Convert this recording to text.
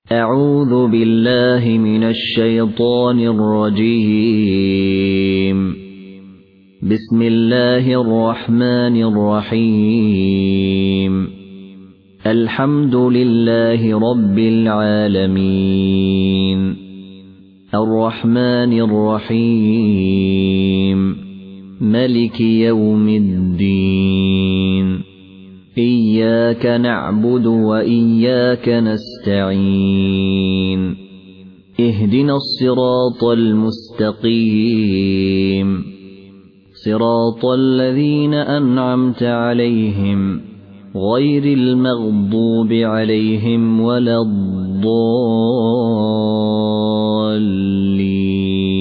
أعوذ بالله من الشيطان الرجيم. بسم الله الرحمن الرحيم. الحمد لله رب العالمين، الرحمن الرحيم، ملك يوم الدين، إياك نعبد وإياك نستعين، اهدنا الصراط المستقيم، صراط الذين أنعمت عليهم غير المغضوب عليهم ولا الضالين.